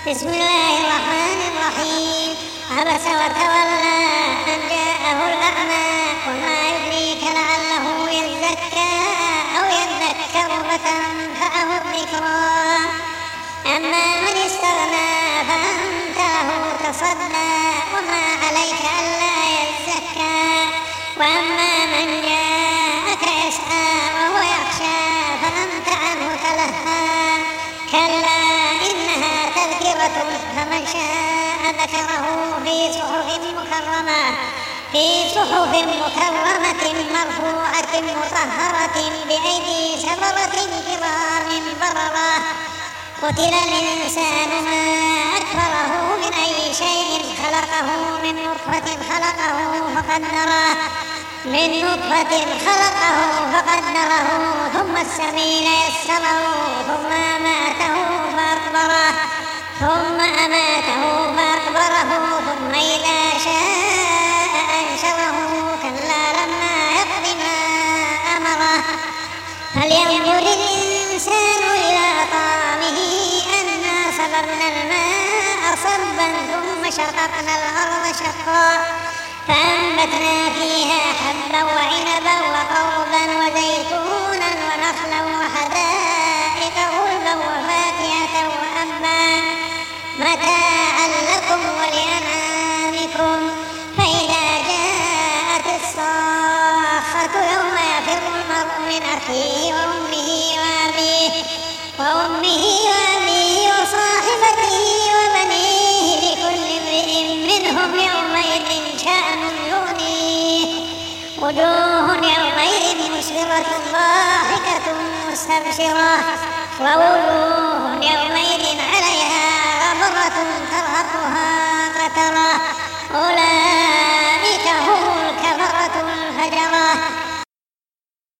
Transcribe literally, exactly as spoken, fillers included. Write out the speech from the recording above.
بسم الله الرحمن الرحيم. عبس وتولى أن جاءه الأعمى وما يدريك لعله يزكى أو يذكر فتنفعه الذكرى. أما من استغنى فأنت له تصدى وما عليك ألا يزكى. وأما من جاءك يسعى وهو يخشى فأنت عنه تلهى. كلا إنها تذكرة فمن شاء ذكره في صحف مكرمة في صحف مكرمة مرفوعة مطهرة بأيدي سفرة كرام بررة. قتل الإنسان ما أكفره من أي شيء خلقه من نطفة خلقه فقدره من نطفة خلقه فقدره ثم السبيل يسره ثم أماته فأقبره ثم أماته فأقبره ثم إذا شاء أنشره. كلا لما يقض ما أمره. فلينظر الإنسان إلى طعامه أنا صببنا الماء صبا ثم شققنا الأرض شقا فأنبتنا فيها حبا وعنبا وقضبا وزيتونا ونخلا وحدائق غلبا وفاكهة وأبا متاعا لكم ولأنعامكم. فإذا جاءت الصاخة يوم يفر المرء من أخيه وأمه وأبيه وأمه وأبيه وصاحبته وبنيه لكل امرئ منهم يومئذ شأن يغنيه. وجوه يومئذ مسفرة ضاحكة مستبشرة ووجوه يومئذ